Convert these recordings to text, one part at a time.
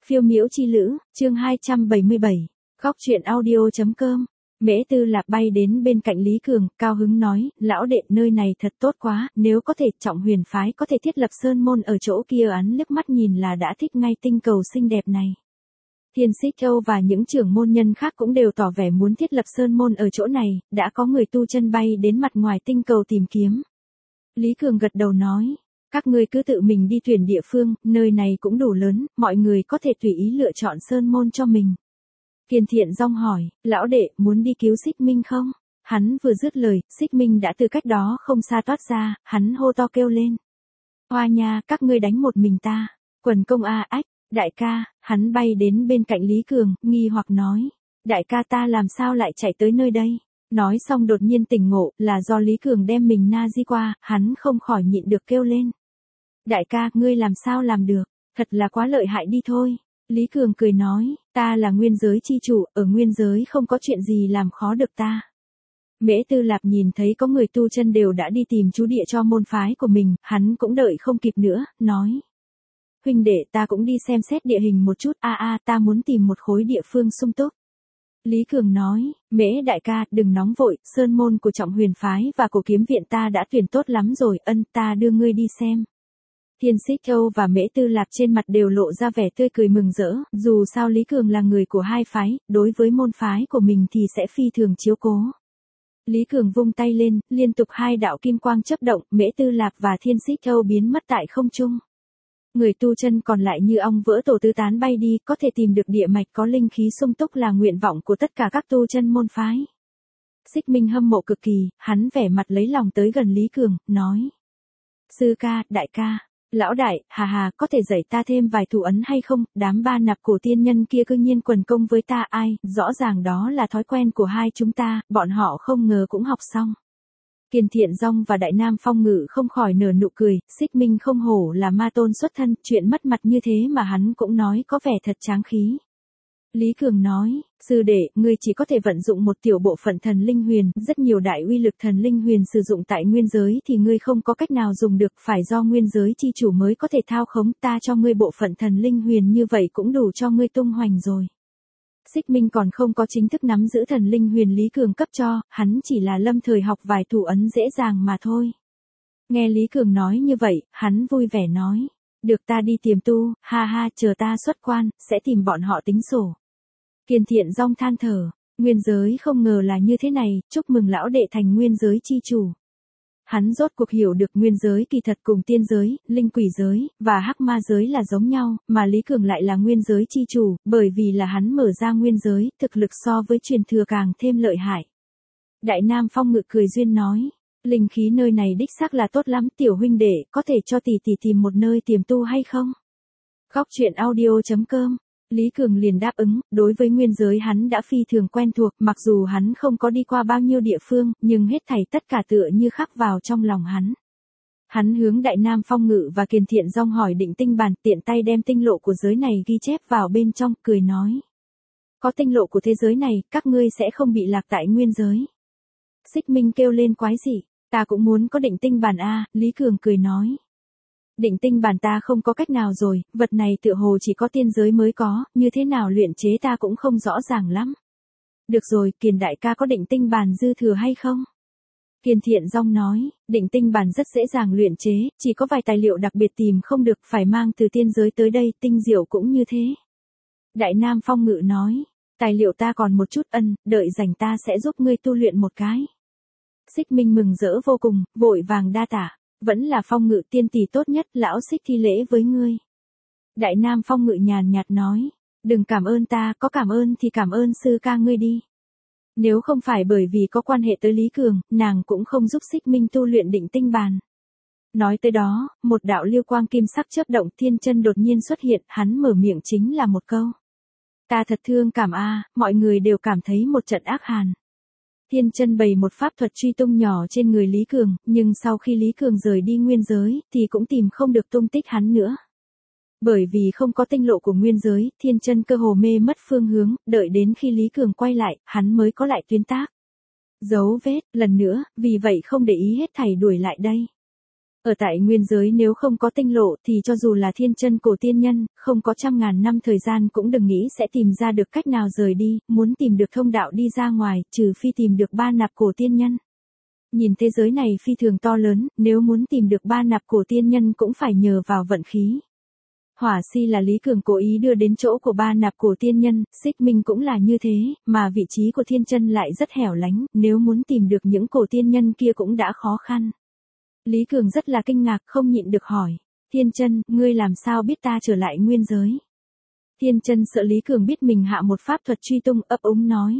Phiêu miễu chi lữ, chương 277, góc truyện audio.com. Mễ Tư Lạp bay đến bên cạnh Lý Cường, cao hứng nói, lão đệ nơi này thật tốt quá, nếu có thể Trọng Huyền phái có thể thiết lập sơn môn ở chỗ kia. Hắn liếc mắt nhìn là đã thích ngay tinh cầu xinh đẹp này. Thiên Xích Châu và những trưởng môn nhân khác cũng đều tỏ vẻ muốn thiết lập sơn môn ở chỗ này, đã có người tu chân bay đến mặt ngoài tinh cầu tìm kiếm. Lý Cường gật đầu nói, các ngươi cứ tự mình đi tuyển địa phương, nơi này cũng đủ lớn, mọi người có thể tùy ý lựa chọn sơn môn cho mình. Kiền Thiện Dong hỏi, lão đệ, muốn đi cứu Xích Minh không? Hắn vừa dứt lời, Xích Minh đã từ cách đó không xa toát ra, hắn hô to kêu lên. Hoa nha, các ngươi đánh một mình ta. Quần công a ách, đại ca, hắn bay đến bên cạnh Lý Cường, nghi hoặc nói. Đại ca ta làm sao lại chạy tới nơi đây? Nói xong đột nhiên tỉnh ngộ, là do Lý Cường đem mình na di qua, hắn không khỏi nhịn được kêu lên. Đại ca, ngươi làm sao làm được? Thật là quá lợi hại đi thôi. Lý Cường cười nói, ta là nguyên giới chi chủ, ở nguyên giới không có chuyện gì làm khó được ta. Mễ Tư Lạp nhìn thấy có người tu chân đều đã đi tìm chú địa cho môn phái của mình, hắn cũng đợi không kịp nữa, nói. Huynh đệ, ta cũng đi xem xét địa hình một chút, ta muốn tìm một khối địa phương sung túc. Lý Cường nói, Mễ đại ca, đừng nóng vội, sơn môn của Trọng Huyền phái và Cổ Kiếm viện ta đã tuyển tốt lắm rồi, ta đưa ngươi đi xem. Thiên Xích Châu và Mễ Tư Lạp trên mặt đều lộ ra vẻ tươi cười mừng rỡ, dù sao Lý Cường là người của hai phái, đối với môn phái của mình thì sẽ phi thường chiếu cố. Lý Cường vung tay lên, liên tục hai đạo kim quang chớp động, Mễ Tư Lạp và Thiên Xích Châu biến mất tại không trung. Người tu chân còn lại như ong vỡ tổ tứ tán bay đi, có thể tìm được địa mạch có linh khí sung túc là nguyện vọng của tất cả các tu chân môn phái. Xích Minh hâm mộ cực kỳ, hắn vẻ mặt lấy lòng tới gần Lý Cường, nói. Sư ca, đại ca. Lão đại, hà, có thể dạy ta thêm vài thủ ấn hay không? Đám ba nạp cổ tiên nhân kia cư nhiên quần công với ta, ai, rõ ràng đó là thói quen của hai chúng ta, bọn họ không ngờ cũng học xong. Kiền Thiện Dong và Đại Nam Phong Ngự không khỏi nở nụ cười, Xích Minh không hổ là ma tôn xuất thân, chuyện mất mặt như thế mà hắn cũng nói có vẻ thật tráng khí. Lý Cường nói, sư đệ, ngươi chỉ có thể vận dụng một tiểu bộ phận thần linh huyền, rất nhiều đại uy lực thần linh huyền sử dụng tại nguyên giới thì ngươi không có cách nào dùng được, phải do nguyên giới chi chủ mới có thể thao khống, ta cho ngươi bộ phận thần linh huyền như vậy cũng đủ cho ngươi tung hoành rồi. Xích Minh còn không có chính thức nắm giữ thần linh huyền Lý Cường cấp cho, hắn chỉ là lâm thời học vài thủ ấn dễ dàng mà thôi. Nghe Lý Cường nói như vậy, hắn vui vẻ nói, được ta đi tìm tu, ha, chờ ta xuất quan, sẽ tìm bọn họ tính sổ. Kiền Thiện Dong than thở, nguyên giới không ngờ là như thế này, chúc mừng lão đệ thành nguyên giới chi chủ. Hắn rốt cuộc hiểu được nguyên giới kỳ thật cùng tiên giới, linh quỷ giới, và hắc ma giới là giống nhau, mà Lý Cường lại là nguyên giới chi chủ, bởi vì là hắn mở ra nguyên giới, thực lực so với truyền thừa càng thêm lợi hại. Đại Nam Phong Ngự cười duyên nói, linh khí nơi này đích xác là tốt lắm, tiểu huynh đệ, có thể cho tỷ tìm một nơi tiềm tu hay không? Góc truyện audio.com. Lý Cường liền đáp ứng, đối với nguyên giới hắn đã phi thường quen thuộc, mặc dù hắn không có đi qua bao nhiêu địa phương, nhưng hết thảy tất cả tựa như khắc vào trong lòng hắn. Hắn hướng Đại Nam Phong Ngự và Kiền Thiện Dong hỏi định tinh bản, tiện tay đem tinh lộ của giới này ghi chép vào bên trong, cười nói. Có tinh lộ của thế giới này, các ngươi sẽ không bị lạc tại nguyên giới. Xích Minh kêu lên quái dị, ta cũng muốn có định tinh bản a, Lý Cường cười nói. Định tinh bản ta không có cách nào rồi, vật này tựa hồ chỉ có tiên giới mới có, như thế nào luyện chế ta cũng không rõ ràng lắm. Được rồi, Kiền đại ca có định tinh bản dư thừa hay không? Kiền Thiện Dong nói, định tinh bản rất dễ dàng luyện chế, chỉ có vài tài liệu đặc biệt tìm không được, phải mang từ tiên giới tới đây, tinh diệu cũng như thế. Đại Nam Phong Ngự nói, tài liệu ta còn một chút, đợi rảnh ta sẽ giúp ngươi tu luyện một cái. Xích Minh mừng rỡ vô cùng, vội vàng đa tạ. Vẫn là Phong Ngự tiên tỷ tốt nhất, lão Xích thi lễ với ngươi. Đại Nam Phong Ngự nhàn nhạt nói, đừng cảm ơn ta, có cảm ơn thì cảm ơn sư ca ngươi đi. Nếu không phải bởi vì có quan hệ tới Lý Cường, nàng cũng không giúp Xích Minh tu luyện định tinh bàn. Nói tới đó, một đạo lưu quang kim sắc chớp động, Thiên Chân đột nhiên xuất hiện, hắn mở miệng chính là một câu. Ta thật thương cảm mọi người đều cảm thấy một trận ác hàn. Thiên Chân bày một pháp thuật truy tung nhỏ trên người Lý Cường, nhưng sau khi Lý Cường rời đi nguyên giới, thì cũng tìm không được tung tích hắn nữa. Bởi vì không có tinh lộ của nguyên giới, Thiên Chân cơ hồ mê mất phương hướng, đợi đến khi Lý Cường quay lại, hắn mới có lại tuyến tác. Dấu vết, lần nữa, vì vậy không để ý hết thảy đuổi lại đây. Ở tại nguyên giới nếu không có tinh lộ thì cho dù là thiên chân cổ tiên nhân, không có trăm ngàn năm thời gian cũng đừng nghĩ sẽ tìm ra được cách nào rời đi, muốn tìm được thông đạo đi ra ngoài, trừ phi tìm được ba nạp cổ tiên nhân. Nhìn thế giới này phi thường to lớn, nếu muốn tìm được ba nạp cổ tiên nhân cũng phải nhờ vào vận khí. Hỏa si là Lý Cường cố ý đưa đến chỗ của ba nạp cổ tiên nhân, Xích Minh cũng là như thế, mà vị trí của thiên chân lại rất hẻo lánh, nếu muốn tìm được những cổ tiên nhân kia cũng đã khó khăn. Lý Cường rất là kinh ngạc, không nhịn được hỏi, thiên chân, ngươi làm sao biết ta trở lại nguyên giới? Thiên chân sợ Lý Cường biết mình hạ một pháp thuật truy tung, ấp úng nói.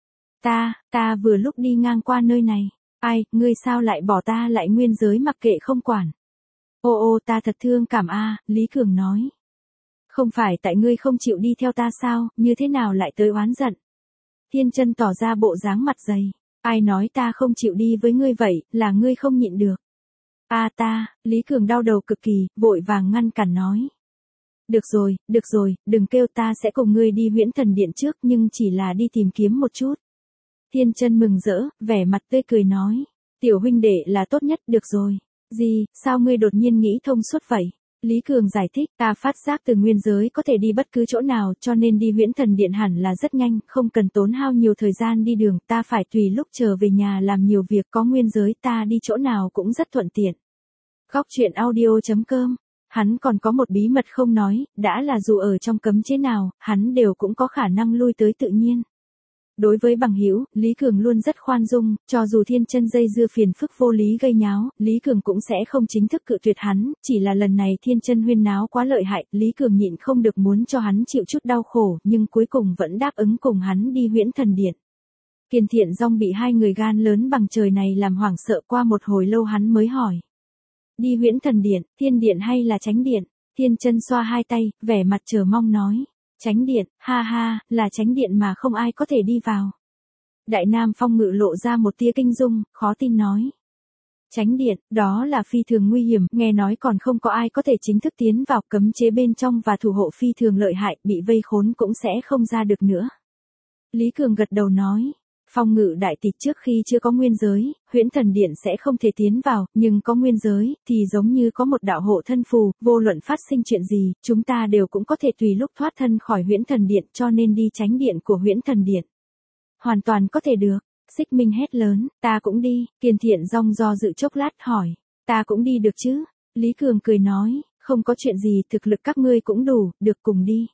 Ta vừa lúc đi ngang qua nơi này. Ai, ngươi sao lại bỏ ta lại nguyên giới mặc kệ không quản? Ô ta thật thương cảm a, Lý Cường nói. Không phải tại ngươi không chịu đi theo ta sao, như thế nào lại tới oán giận? Thiên chân tỏ ra bộ dáng mặt dày. Ai nói ta không chịu đi với ngươi vậy, là ngươi không nhịn được. Lý Cường đau đầu cực kỳ, vội vàng ngăn cản nói. Được rồi, đừng kêu, ta sẽ cùng ngươi đi Huyễn Thần Điện trước, nhưng chỉ là đi tìm kiếm một chút. Thiên chân mừng rỡ, vẻ mặt tươi cười nói. Tiểu huynh đệ là tốt nhất, được rồi. Gì, sao ngươi đột nhiên nghĩ thông suốt vậy? Lý Cường giải thích, ta phát giác từ nguyên giới có thể đi bất cứ chỗ nào, cho nên đi Huyễn Thần Điện hẳn là rất nhanh, không cần tốn hao nhiều thời gian đi đường, ta phải tùy lúc trở về nhà làm nhiều việc, có nguyên giới ta đi chỗ nào cũng rất thuận tiện. Góc truyện audio.com. Hắn còn có một bí mật không nói, đã là dù ở trong cấm chế nào, hắn đều cũng có khả năng lui tới tự nhiên. Đối với bằng hữu, Lý Cường luôn rất khoan dung, cho dù thiên chân dây dưa phiền phức vô lý gây nháo, Lý Cường cũng sẽ không chính thức cự tuyệt hắn, chỉ là lần này thiên chân huyên náo quá lợi hại, Lý Cường nhịn không được muốn cho hắn chịu chút đau khổ, nhưng cuối cùng vẫn đáp ứng cùng hắn đi Huyễn Thần Điện. Kiền Thiện Dong bị hai người gan lớn bằng trời này làm hoảng sợ, qua một hồi lâu hắn mới hỏi. Đi Huyễn Thần Điện, Thiên Điện hay là Chánh Điện? Thiên chân xoa hai tay, vẻ mặt chờ mong nói. Chánh Điện, ha, là Chánh Điện mà không ai có thể đi vào. Đại Nam Phong Ngự lộ ra một tia kinh dung, khó tin nói. Chánh Điện, đó là phi thường nguy hiểm, nghe nói còn không có ai có thể chính thức tiến vào, cấm chế bên trong và thủ hộ phi thường lợi hại, bị vây khốn cũng sẽ không ra được nữa. Lý Cường gật đầu nói. Phong Ngự đại tịch trước khi chưa có nguyên giới, Huyễn Thần Điện sẽ không thể tiến vào, nhưng có nguyên giới, thì giống như có một đạo hộ thân phù, vô luận phát sinh chuyện gì, chúng ta đều cũng có thể tùy lúc thoát thân khỏi Huyễn Thần Điện, cho nên đi Chánh Điện của Huyễn Thần Điện. Hoàn toàn có thể được. Xích Minh hét lớn, ta cũng đi. Kiền Thiện Dong do dự chốc lát hỏi, ta cũng đi được chứ? Lý Cường cười nói, không có chuyện gì, thực lực các ngươi cũng đủ, được cùng đi.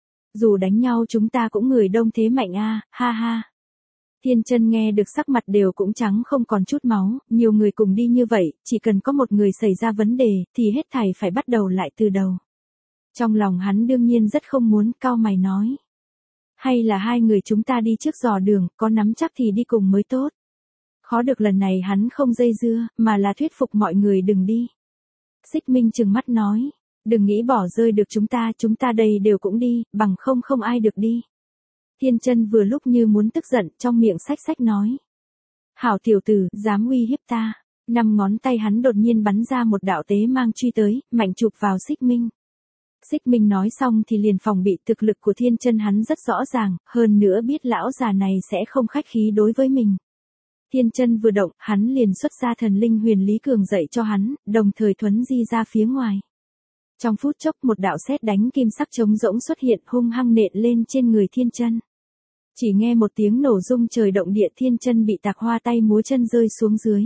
Dù đánh nhau chúng ta cũng người đông thế mạnh a, ha. Thiên chân nghe được sắc mặt đều cũng trắng không còn chút máu, nhiều người cùng đi như vậy, chỉ cần có một người xảy ra vấn đề, thì hết thảy phải bắt đầu lại từ đầu. Trong lòng hắn đương nhiên rất không muốn, cau mày nói. Hay là hai người chúng ta đi trước dò đường, có nắm chắc thì đi cùng mới tốt. Khó được lần này hắn không dây dưa, mà là thuyết phục mọi người đừng đi. Xích Minh trừng mắt nói, đừng nghĩ bỏ rơi được chúng ta đây đều cũng đi, bằng không ai được đi. Thiên chân vừa lúc như muốn tức giận, trong miệng xách nói. Hảo tiểu tử, dám uy hiếp ta. 5 ngón tay hắn đột nhiên bắn ra một đạo tế mang truy tới, mạnh chụp vào Xích Minh. Xích Minh nói xong thì liền phòng bị, thực lực của thiên chân hắn rất rõ ràng, hơn nữa biết lão già này sẽ không khách khí đối với mình. Thiên chân vừa động, hắn liền xuất ra thần linh huyền Lý Cường dạy cho hắn, đồng thời thuấn di ra phía ngoài. Trong phút chốc một đạo sét đánh kim sắc trống rỗng xuất hiện, hung hăng nện lên trên người thiên chân. Chỉ nghe một tiếng nổ rung trời động địa, thiên chân bị tạc hoa tay múa chân rơi xuống dưới.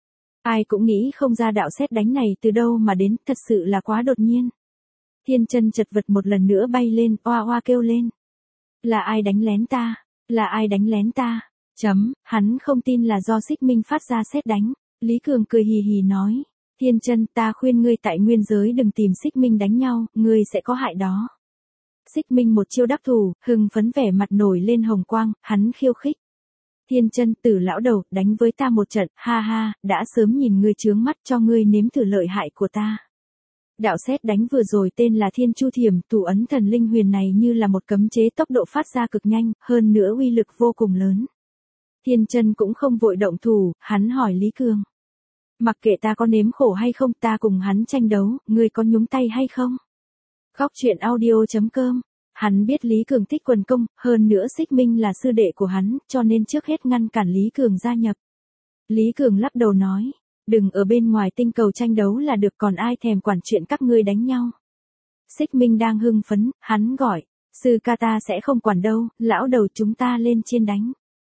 Ai cũng nghĩ không ra đạo sét đánh này từ đâu mà đến, thật sự là quá đột nhiên. Thiên chân chật vật một lần nữa bay lên, oa kêu lên. Là ai đánh lén ta? Hắn không tin là do Xích Minh phát ra sét đánh. Lý Cường cười hì hì nói. Thiên chân, ta khuyên ngươi tại nguyên giới đừng tìm Xích Minh đánh nhau, ngươi sẽ có hại đó. Xích Minh một chiêu đắc thủ, hưng phấn vẻ mặt nổi lên hồng quang, hắn khiêu khích. Thiên chân, Tử lão đầu, đánh với ta một trận, ha, đã sớm nhìn ngươi chướng mắt, cho ngươi nếm thử lợi hại của ta. Đạo sét đánh vừa rồi tên là Thiên Chu Thiểm, thủ ấn thần linh huyền này như là một cấm chế, tốc độ phát ra cực nhanh, hơn nữa uy lực vô cùng lớn. Thiên chân cũng không vội động thủ, hắn hỏi Lý Cường. Mặc kệ ta có nếm khổ hay không, ta cùng hắn tranh đấu, ngươi có nhúng tay hay không? Góc truyện audio.com. Hắn biết Lý Cường thích quần công, hơn nữa Xích Minh là sư đệ của hắn, cho nên trước hết ngăn cản Lý Cường gia nhập. Lý Cường lắc đầu nói, Đừng ở bên ngoài tinh cầu tranh đấu là được, còn ai thèm quản chuyện các ngươi đánh nhau. Xích Minh đang hưng phấn, hắn gọi, sư ca ta sẽ không quản đâu, lão đầu chúng ta lên trên đánh.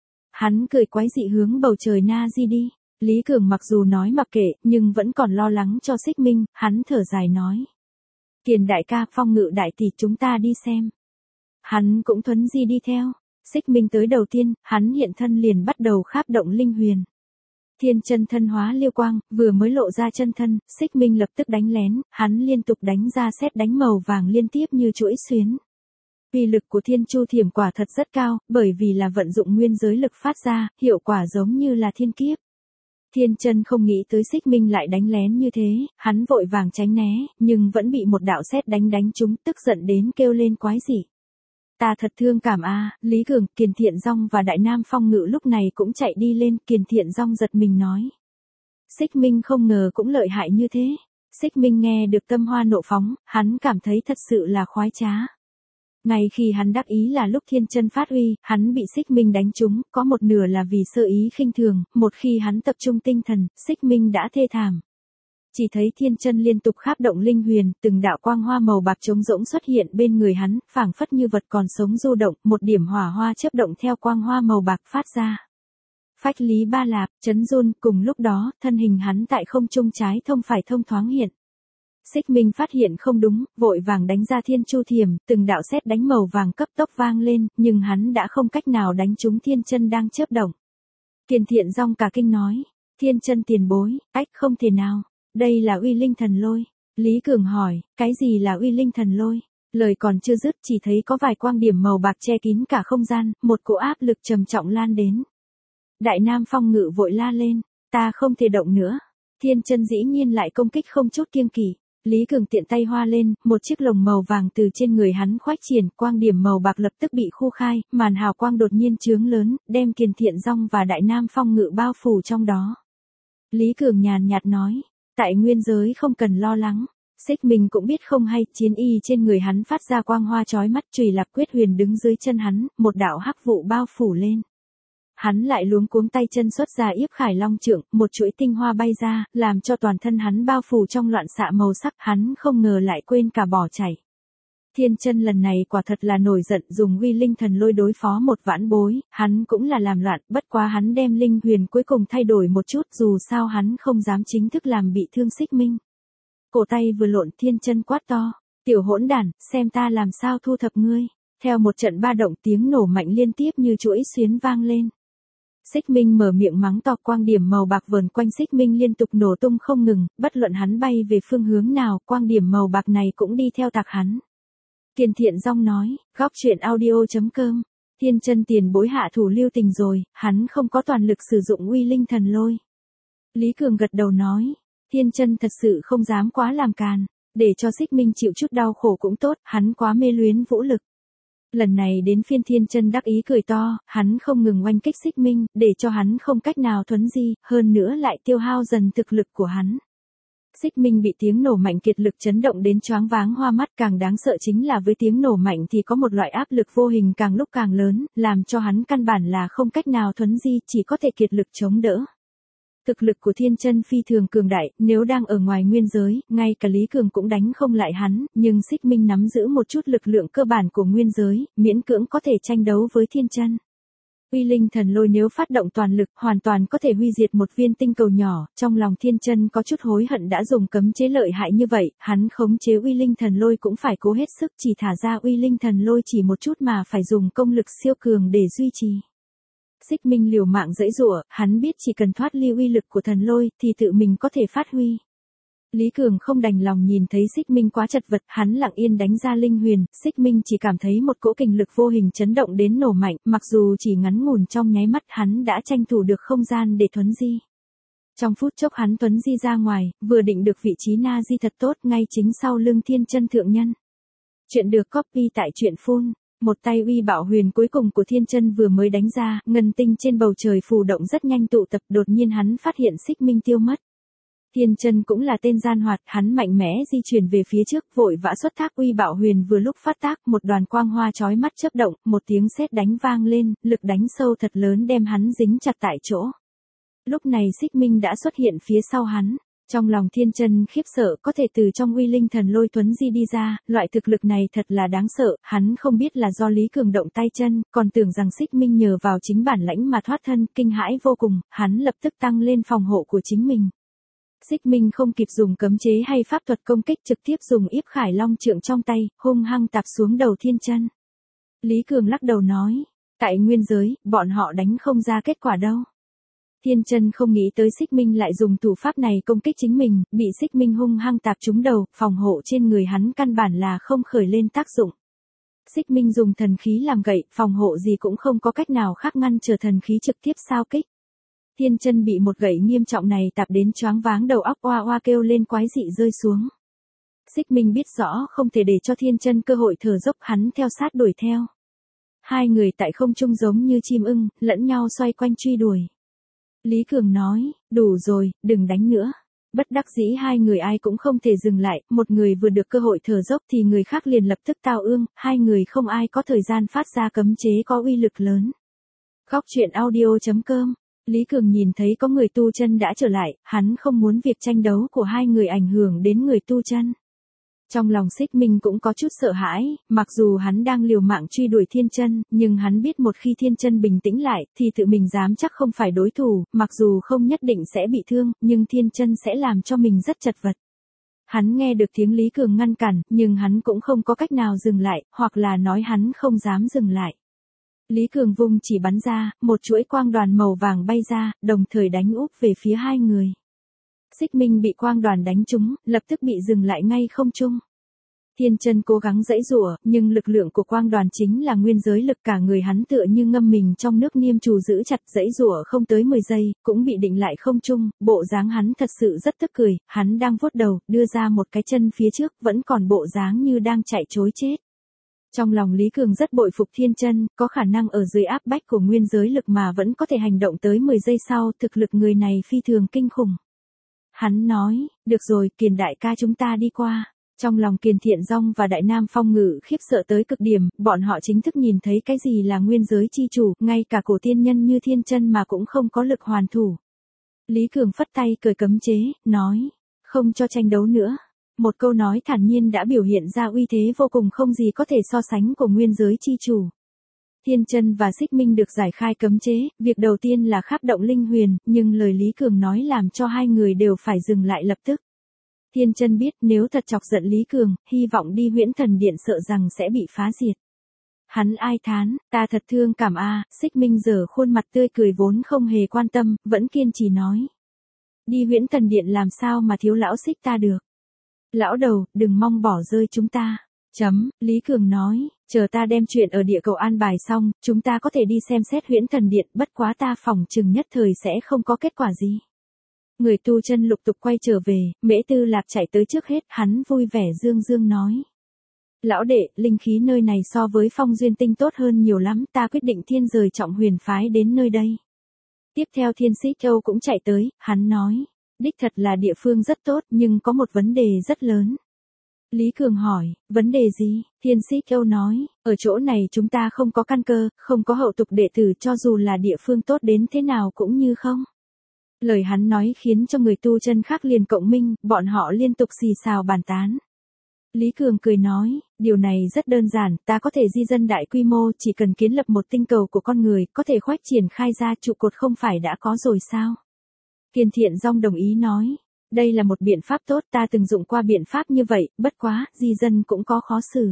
Hắn cười quái dị hướng bầu trời Nazi đi. Lý Cường mặc dù nói mặc kệ, nhưng vẫn còn lo lắng cho Xích Minh, hắn thở dài nói. Kiền đại ca, Phong Ngự đại tỷ, chúng ta đi xem. Hắn cũng thuấn di đi theo. Xích Minh tới đầu tiên, hắn hiện thân liền bắt đầu kháp động linh huyền. Thiên chân thân hóa liêu quang, vừa mới lộ ra chân thân, Xích Minh lập tức đánh lén, hắn liên tục đánh ra sét đánh màu vàng liên tiếp như chuỗi xuyến. Uy lực của Thiên Chu Thiểm quả thật rất cao, bởi vì là vận dụng nguyên giới lực phát ra, hiệu quả giống như là thiên kiếp. Thiên chân không nghĩ tới Xích Minh lại đánh lén như thế, hắn vội vàng tránh né, nhưng vẫn bị một đạo sét đánh trúng, tức giận đến kêu lên quái dị. Ta thật thương cảm a. Lý Cường, Kiền Thiện Dong và Đại Nam Phong Ngự lúc này cũng chạy đi lên, Kiền Thiện Dong giật mình nói. Xích Minh không ngờ cũng lợi hại như thế. Xích Minh nghe được tâm hoa nộ phóng, hắn cảm thấy thật sự là khoái trá. Ngay khi hắn đắc ý là lúc thiên chân phát uy, hắn bị Xích Minh đánh trúng, có một nửa là vì sơ ý khinh thường, một khi hắn tập trung tinh thần, Xích Minh đã thê thảm. Chỉ thấy thiên chân liên tục kháp động linh huyền, từng đạo quang hoa màu bạc trống rỗng xuất hiện bên người hắn, phảng phất như vật còn sống du động, một điểm hỏa hoa chớp động theo quang hoa màu bạc phát ra. Phách Lý Ba Lạp, chấn run, cùng lúc đó, thân hình hắn tại không trung trái thông phải thông thoáng hiện. Xích Minh phát hiện không đúng, vội vàng đánh ra Thiên Chu Thiểm, từng đạo sét đánh màu vàng cấp tốc vang lên, nhưng hắn đã không cách nào đánh trúng thiên chân đang chớp động. Kiền Thiện Dong cả kinh nói, thiên chân tiền bối, ách không thể nào, đây là uy linh thần lôi. Lý Cường hỏi, cái gì là uy linh thần lôi? Lời còn chưa dứt chỉ thấy có vài quang điểm màu bạc che kín cả không gian, một cỗ áp lực trầm trọng lan đến. Đại Nam Phong Ngự vội la lên, ta không thể động nữa. Thiên chân dĩ nhiên lại công kích không chút kiêng kỵ. Lý Cường tiện tay hoa lên, một chiếc lồng màu vàng từ trên người hắn khoách triển, quang điểm màu bạc lập tức bị khu khai, màn hào quang đột nhiên chướng lớn, đem Kiền Thiện Dong và Đại Nam Phong Ngự bao phủ trong đó. Lý Cường nhàn nhạt nói, tại nguyên giới không cần lo lắng. Xích Minh cũng biết không hay, chiến y trên người hắn phát ra quang hoa chói mắt, chùy Lạp Quyết Huyền đứng dưới chân hắn, một đạo hắc vụ bao phủ lên. Hắn lại luống cuống tay chân xuất ra Yếp Khải Long Trượng, một chuỗi tinh hoa bay ra, làm cho toàn thân hắn bao phủ trong loạn xạ màu sắc, hắn không ngờ lại quên cả bỏ chạy. Thiên chân lần này quả thật là nổi giận, dùng uy linh thần lôi đối phó một vãn bối, hắn cũng là làm loạn, bất quá hắn đem linh huyền cuối cùng thay đổi một chút, dù sao hắn không dám chính thức làm bị thương Xích Minh. Cổ tay vừa lộn, thiên chân quát to, tiểu hỗn đản, xem ta làm sao thu thập ngươi. Theo một trận ba động, tiếng nổ mạnh liên tiếp như chuỗi xuyến vang lên. Xích Minh mở miệng mắng to, quang điểm màu bạc vờn quanh Xích Minh liên tục nổ tung không ngừng, bất luận hắn bay về phương hướng nào, quang điểm màu bạc này cũng đi theo tạc hắn. Kiền Thiện Dong nói, góc truyện audio.com, thiên chân tiền bối hạ thủ lưu tình rồi, hắn không có toàn lực sử dụng uy linh thần lôi. Lý Cường gật đầu nói, thiên chân thật sự không dám quá làm càn, để cho Xích Minh chịu chút đau khổ cũng tốt, hắn quá mê luyến vũ lực. Lần này đến phiên thiên chân đắc ý cười to, hắn không ngừng oanh kích Xích Minh, để cho hắn không cách nào thuấn di, hơn nữa lại tiêu hao dần thực lực của hắn. Xích Minh bị tiếng nổ mạnh kiệt lực chấn động đến choáng váng hoa mắt, càng đáng sợ chính là với tiếng nổ mạnh thì có một loại áp lực vô hình càng lúc càng lớn, làm cho hắn căn bản là không cách nào thuấn di, chỉ có thể kiệt lực chống đỡ. Thực lực của thiên chân phi thường cường đại, nếu đang ở ngoài nguyên giới, ngay cả Lý Cường cũng đánh không lại hắn, nhưng Xích Minh nắm giữ một chút lực lượng cơ bản của nguyên giới, miễn cưỡng có thể tranh đấu với thiên chân. Uy linh thần lôi nếu phát động toàn lực, hoàn toàn có thể huy diệt một viên tinh cầu nhỏ, trong lòng thiên chân có chút hối hận đã dùng cấm chế lợi hại như vậy, hắn khống chế uy linh thần lôi cũng phải cố hết sức, chỉ thả ra uy linh thần lôi chỉ một chút mà phải dùng công lực siêu cường để duy trì. Xích Minh liều mạng giãy giụa, hắn biết chỉ cần thoát ly uy lực của thần lôi thì tự mình có thể phát huy. Lý Cường không đành lòng nhìn thấy Xích Minh quá chật vật, hắn lặng yên đánh ra linh huyền, Xích Minh chỉ cảm thấy một cỗ kình lực vô hình chấn động đến nổ mạnh, mặc dù chỉ ngắn ngủn trong nháy mắt hắn đã tranh thủ được không gian để thuấn di. Trong phút chốc hắn thuấn di ra ngoài, vừa định được vị trí Nazi thật tốt ngay chính sau lưng thiên chân thượng nhân. Chuyện được copy tại truyện phun. Một tay uy bạo huyền cuối cùng của thiên chân vừa mới đánh ra, ngân tinh trên bầu trời phù động rất nhanh tụ tập, đột nhiên hắn phát hiện Xích Minh tiêu mất. Thiên chân cũng là tên gian hoạt, hắn mạnh mẽ di chuyển về phía trước, vội vã xuất thác uy bạo huyền vừa lúc phát tác, một đoàn quang hoa chói mắt chớp động, một tiếng sét đánh vang lên, lực đánh sâu thật lớn đem hắn dính chặt tại chỗ. Lúc này Xích Minh đã xuất hiện phía sau hắn. Trong lòng Thiên Chân khiếp sợ có thể từ trong uy linh thần lôi tuấn di đi ra, loại thực lực này thật là đáng sợ, hắn không biết là do Lý Cường động tay chân, còn tưởng rằng Xích Minh nhờ vào chính bản lãnh mà thoát thân, kinh hãi vô cùng, hắn lập tức tăng lên phòng hộ của chính mình. Xích Minh không kịp dùng cấm chế hay pháp thuật công kích, trực tiếp dùng Yếp Khải Long trượng trong tay, hung hăng tạp xuống đầu Thiên Chân. Lý Cường lắc đầu nói, tại nguyên giới, bọn họ đánh không ra kết quả đâu. Thiên Chân không nghĩ tới Xích Minh lại dùng thủ pháp này công kích chính mình, bị Xích Minh hung hăng tạp trúng đầu, phòng hộ trên người hắn căn bản là không khởi lên tác dụng. Xích Minh dùng thần khí làm gậy, phòng hộ gì cũng không có cách nào khác ngăn trở thần khí trực tiếp xao kích. Thiên Chân bị một gậy nghiêm trọng này tạp đến choáng váng, đầu óc oa oa kêu lên quái dị rơi xuống. Xích Minh biết rõ không thể để cho Thiên Chân cơ hội thở dốc, hắn theo sát đuổi theo. Hai người tại không trung giống như chim ưng, lẫn nhau xoay quanh truy đuổi. Lý Cường nói, đủ rồi, đừng đánh nữa. Bất đắc dĩ hai người ai cũng không thể dừng lại, một người vừa được cơ hội thở dốc thì người khác liền lập tức tao ương, hai người không ai có thời gian phát ra cấm chế có uy lực lớn. Góc truyện audio.com. Lý Cường nhìn thấy có người tu chân đã trở lại, hắn không muốn việc tranh đấu của hai người ảnh hưởng đến người tu chân. Trong lòng Xích Minh cũng có chút sợ hãi, mặc dù hắn đang liều mạng truy đuổi Thiên Chân, nhưng hắn biết một khi Thiên Chân bình tĩnh lại, thì tự mình dám chắc không phải đối thủ, mặc dù không nhất định sẽ bị thương, nhưng Thiên Chân sẽ làm cho mình rất chật vật. Hắn nghe được tiếng Lý Cường ngăn cản, nhưng hắn cũng không có cách nào dừng lại, hoặc là nói hắn không dám dừng lại. Lý Cường vung chỉ bắn ra, một chuỗi quang đoàn màu vàng bay ra, đồng thời đánh úp về phía hai người. Xích Minh bị quang đoàn đánh trúng, lập tức bị dừng lại ngay không trung. Thiên Chân cố gắng giãy giụa, nhưng lực lượng của quang đoàn chính là nguyên giới lực, cả người hắn tựa như ngâm mình trong nước niêm trù giữ chặt, giãy giụa không tới 10 giây, cũng bị định lại không trung, bộ dáng hắn thật sự rất tức cười, hắn đang vuốt đầu, đưa ra một cái chân phía trước, vẫn còn bộ dáng như đang chạy trối chết. Trong lòng Lý Cường rất bội phục Thiên Chân, có khả năng ở dưới áp bách của nguyên giới lực mà vẫn có thể hành động tới 10 giây sau, thực lực người này phi thường kinh khủng. Hắn nói, được rồi, Kiền đại ca chúng ta đi qua. Trong lòng Kiền Thiện Dong và Đại Nam Phong Ngự khiếp sợ tới cực điểm, bọn họ chính thức nhìn thấy cái gì là nguyên giới chi chủ, ngay cả cổ tiên nhân như Thiên Chân mà cũng không có lực hoàn thủ. Lý Cường phất tay cởi cấm chế, nói, không cho tranh đấu nữa. Một câu nói thản nhiên đã biểu hiện ra uy thế vô cùng không gì có thể so sánh của nguyên giới chi chủ. Thiên Chân và Xích Minh được giải khai cấm chế, việc đầu tiên là kháp động linh huyền, nhưng lời Lý Cường nói làm cho hai người đều phải dừng lại lập tức. Thiên Chân biết nếu thật chọc giận Lý Cường, hy vọng đi Huyễn Thần Điện sợ rằng sẽ bị phá diệt. Hắn ai thán, ta thật thương cảm a. Xích Minh giở khuôn mặt tươi cười vốn không hề quan tâm, vẫn kiên trì nói. Đi Huyễn Thần Điện làm sao mà thiếu lão Xích ta được. Lão đầu, đừng mong bỏ rơi chúng ta. Lý Cường nói, chờ ta đem chuyện ở địa cầu an bài xong, chúng ta có thể đi xem xét Huyễn Thần Điện, bất quá ta phỏng chừng nhất thời sẽ không có kết quả gì. Người tu chân lục tục quay trở về, Mễ Tư Lạp chạy tới trước hết, hắn vui vẻ dương dương nói. Lão đệ, linh khí nơi này so với Phong Duyên Tinh tốt hơn nhiều lắm, ta quyết định thiên rời Trọng Huyền phái đến nơi đây. Tiếp theo Thiên Sĩ Châu cũng chạy tới, hắn nói. Đích thật là địa phương rất tốt, nhưng có một vấn đề rất lớn. Lý Cường hỏi, vấn đề gì? Thiên Sĩ Châu nói, ở chỗ này chúng ta không có căn cơ, không có hậu tục đệ tử, cho dù là địa phương tốt đến thế nào cũng như không. Lời hắn nói khiến cho người tu chân khác liền cộng minh, bọn họ liên tục xì xào bàn tán. Lý Cường cười nói, điều này rất đơn giản, ta có thể di dân đại quy mô, chỉ cần kiến lập một tinh cầu của con người, có thể khoách triển khai ra, trụ cột không phải đã có rồi sao? Kiền Thiện Dong đồng ý nói, đây là một biện pháp tốt, ta từng dụng qua biện pháp như vậy, bất quá, di dân cũng có khó xử.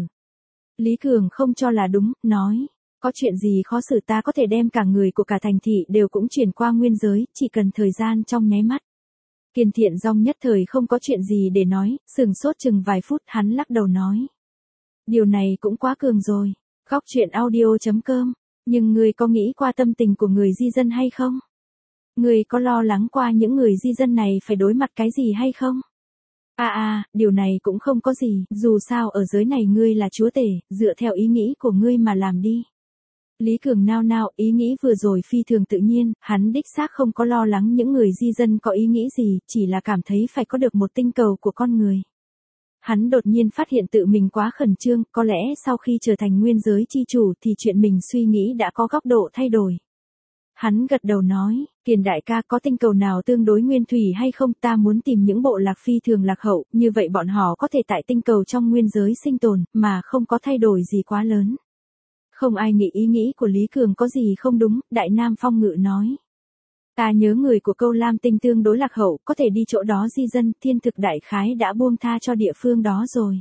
Lý Cường không cho là đúng, nói, có chuyện gì khó xử, ta có thể đem cả người của cả thành thị đều cũng chuyển qua nguyên giới, chỉ cần thời gian trong nháy mắt. Kiền Thiện Dong nhất thời không có chuyện gì để nói, sừng sốt chừng vài phút, hắn lắc đầu nói. Điều này cũng quá cường rồi. Góc truyện audio.com. Nhưng người có nghĩ qua tâm tình của người di dân hay không? Người có lo lắng qua những người di dân này phải đối mặt cái gì hay không? Điều này cũng không có gì, dù sao ở giới này ngươi là chúa tể, dựa theo ý nghĩ của ngươi mà làm đi. Lý Cường nao nao, ý nghĩ vừa rồi phi thường tự nhiên, hắn đích xác không có lo lắng những người di dân có ý nghĩ gì, chỉ là cảm thấy phải có được một tinh cầu của con người. Hắn đột nhiên phát hiện tự mình quá khẩn trương, có lẽ sau khi trở thành nguyên giới chi chủ thì chuyện mình suy nghĩ đã có góc độ thay đổi. hắn gật đầu nói, Kiền đại ca có tinh cầu nào tương đối nguyên thủy hay không, ta muốn tìm những bộ lạc phi thường lạc hậu, như vậy bọn họ có thể tại tinh cầu trong nguyên giới sinh tồn, mà không có thay đổi gì quá lớn. Không ai nghĩ ý nghĩ của Lý Cường có gì không đúng, Đại Nam Phong Ngự nói. Ta nhớ người của Câu Lam Tinh tương đối lạc hậu, có thể đi chỗ đó di dân, Thiên Thực đại khái đã buông tha cho địa phương đó rồi.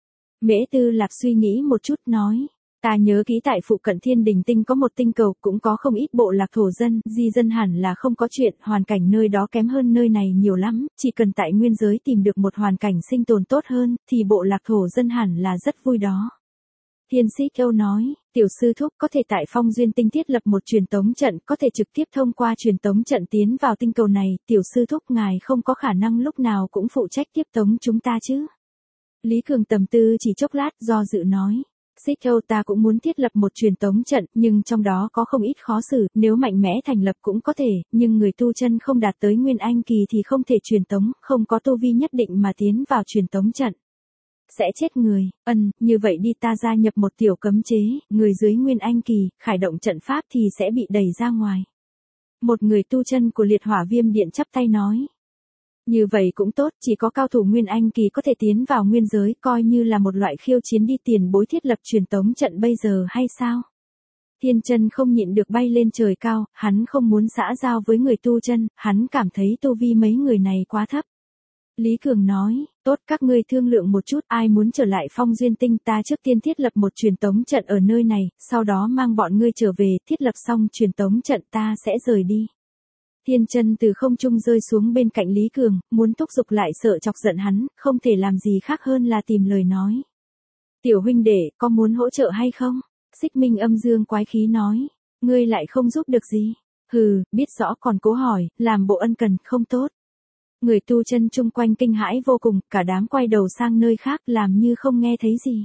Mễ Tư Lạp suy nghĩ một chút nói. Ta nhớ kỹ tại phụ cận Thiên Đình Tinh có một tinh cầu, cũng có không ít bộ lạc thổ dân, di dân hẳn là không có chuyện, hoàn cảnh nơi đó kém hơn nơi này nhiều lắm, chỉ cần tại nguyên giới tìm được một hoàn cảnh sinh tồn tốt hơn, thì bộ lạc thổ dân hẳn là rất vui đó. Thiên Xích Châu nói, tiểu sư thúc có thể tại Phong Duyên Tinh thiết lập một truyền tống trận, có thể trực tiếp thông qua truyền tống trận tiến vào tinh cầu này, tiểu sư thúc ngài không có khả năng lúc nào cũng phụ trách tiếp tống chúng ta chứ. Lý Cường tầm tư chỉ chốc lát do dự nói. Xích Châu ta cũng muốn thiết lập một truyền tống trận, nhưng trong đó có không ít khó xử, nếu mạnh mẽ thành lập cũng có thể, nhưng người tu chân không đạt tới Nguyên Anh kỳ thì không thể truyền tống, không có tu vi nhất định mà tiến vào truyền tống trận. Sẽ chết người, như vậy đi ta gia nhập một tiểu cấm chế, người dưới Nguyên Anh kỳ, khải động trận pháp thì sẽ bị đẩy ra ngoài. Một người tu chân của Liệt Hỏa Viêm Điện chắp tay nói. Như vậy cũng tốt, chỉ có cao thủ Nguyên Anh kỳ có thể tiến vào nguyên giới, coi như là một loại khiêu chiến đi, tiền bối thiết lập truyền tống trận bây giờ hay sao? Thiên Chân không nhịn được bay lên trời cao, hắn không muốn xã giao với người tu chân, hắn cảm thấy tu vi mấy người này quá thấp. Lý Cường nói, tốt các ngươi thương lượng một chút, ai muốn trở lại Phong Duyên Tinh ta trước tiên thiết lập một truyền tống trận ở nơi này, sau đó mang bọn ngươi trở về, thiết lập xong truyền tống trận ta sẽ rời đi. Thiên Chân từ không trung rơi xuống bên cạnh Lý Cường, muốn thúc giục lại sợ chọc giận hắn, không thể làm gì khác hơn là tìm lời nói. Tiểu huynh đệ, có muốn hỗ trợ hay không? Xích Minh âm dương quái khí nói, ngươi lại không giúp được gì. Hừ, biết rõ còn cố hỏi, làm bộ ân cần không tốt. Người tu chân chung quanh kinh hãi vô cùng, cả đám quay đầu sang nơi khác làm như không nghe thấy gì.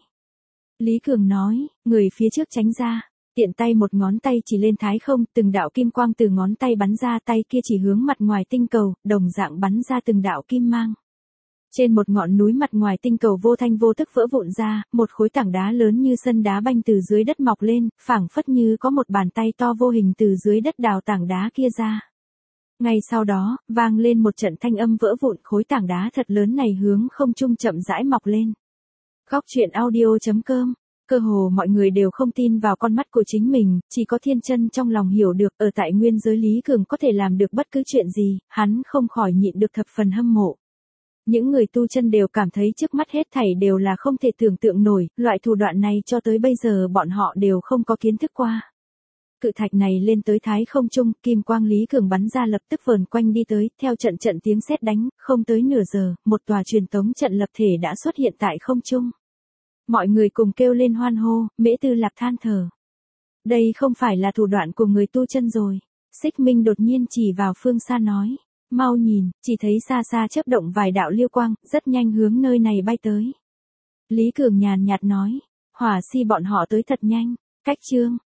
Lý Cường nói, người phía trước tránh ra. Tiện tay một ngón tay chỉ lên thái không, từng đạo kim quang từ ngón tay bắn ra, tay kia chỉ hướng mặt ngoài tinh cầu, đồng dạng bắn ra từng đạo kim mang. Trên một ngọn núi mặt ngoài tinh cầu vô thanh vô tức vỡ vụn ra, một khối tảng đá lớn như sân đá banh từ dưới đất mọc lên, phảng phất như có một bàn tay to vô hình từ dưới đất đào tảng đá kia ra. Ngay sau đó, vang lên một trận thanh âm vỡ vụn, khối tảng đá thật lớn này hướng không trung chậm rãi mọc lên. Góc truyện audio.com. Cơ hồ mọi người đều không tin vào con mắt của chính mình, chỉ có Thiên Chân trong lòng hiểu được, ở tại nguyên giới Lý Cường có thể làm được bất cứ chuyện gì, hắn không khỏi nhịn được thập phần hâm mộ. Những người tu chân đều cảm thấy trước mắt hết thảy đều là không thể tưởng tượng nổi, loại thủ đoạn này cho tới bây giờ bọn họ đều không có kiến thức qua. Cự thạch này lên tới thái không trung, kim quang Lý Cường bắn ra lập tức vờn quanh đi tới, theo trận tiếng sét đánh, không tới nửa giờ, một tòa truyền tống trận lập thể đã xuất hiện tại không trung. Mọi người cùng kêu lên hoan hô, Mễ Tư Lạp than thở. Đây không phải là thủ đoạn của người tu chân rồi. Xích Minh đột nhiên chỉ vào phương xa nói. Mau nhìn, chỉ thấy xa xa chớp động vài đạo liêu quang, rất nhanh hướng nơi này bay tới. Lý Cường nhàn nhạt nói. Hỏa si bọn họ tới thật nhanh. Cách chương.